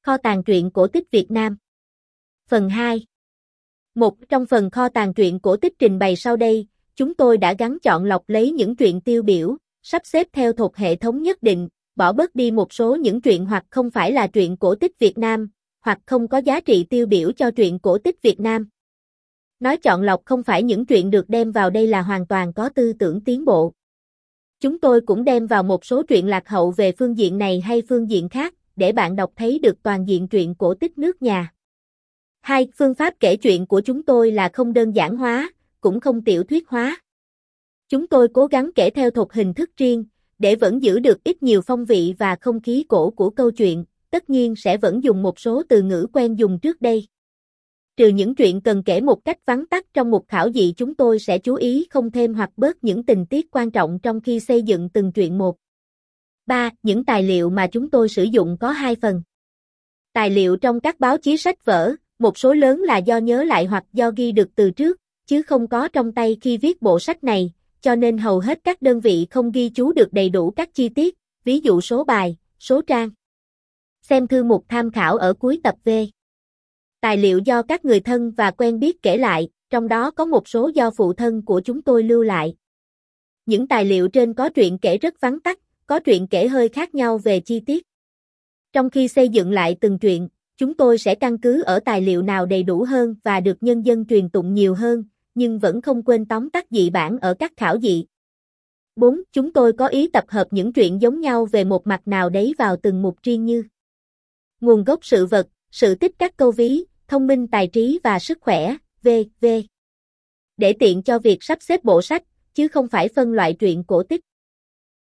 Kho tàng truyện cổ tích Việt Nam. Phần 2. Trong phần kho tàng truyện cổ tích trình bày sau đây, chúng tôi đã gắn chọn lọc lấy những truyện tiêu biểu, sắp xếp theo thuộc hệ thống nhất định, bỏ bớt đi một số những truyện hoặc không phải là truyện cổ tích Việt Nam, hoặc không có giá trị tiêu biểu cho truyện cổ tích Việt Nam. Nói chọn lọc không phải những truyện được đem vào đây là hoàn toàn có tư tưởng tiến bộ. Chúng tôi cũng đem vào một số truyện lạc hậu về phương diện này hay phương diện khác, để bạn đọc thấy được toàn diện truyện cổ tích nước nhà. 2. Phương pháp kể chuyện của chúng tôi là không đơn giản hóa, cũng không tiểu thuyết hóa. Chúng tôi cố gắng kể theo thuộc hình thức riêng, để vẫn giữ được ít nhiều phong vị và không khí cổ của câu chuyện, tất nhiên sẽ vẫn dùng một số từ ngữ quen dùng trước đây. Trừ những truyện cần kể một cách vắn tắt trong mục khảo dị, chúng tôi sẽ chú ý không thêm hoặc bớt những tình tiết quan trọng trong khi xây dựng từng truyện một. 3. Những tài liệu mà chúng tôi sử dụng có 2 phần. Tài liệu trong các báo chí sách vở, một số lớn là do nhớ lại hoặc do ghi được từ trước, chứ không có trong tay khi viết bộ sách này, cho nên hầu hết các đơn vị không ghi chú được đầy đủ các chi tiết, ví dụ số bài, số trang. Xem thư mục tham khảo ở cuối tập V. Tài liệu do các người thân và quen biết kể lại, trong đó có một số do phụ thân của chúng tôi lưu lại. Những tài liệu trên có truyện kể rất vắn tắt, có truyện kể hơi khác nhau về chi tiết. Trong khi xây dựng lại từng truyện, chúng tôi sẽ căn cứ ở tài liệu nào đầy đủ hơn và được nhân dân truyền tụng nhiều hơn, nhưng vẫn không quên tóm tắt dị bản ở các khảo dị. 4. Chúng tôi có ý tập hợp những truyện giống nhau về một mặt nào đấy vào từng mục riêng như nguồn gốc sự vật, sự tích các câu ví, thông minh tài trí và sức khỏe, v.v. Để tiện cho việc sắp xếp bộ sách, chứ không phải phân loại truyện cổ tích.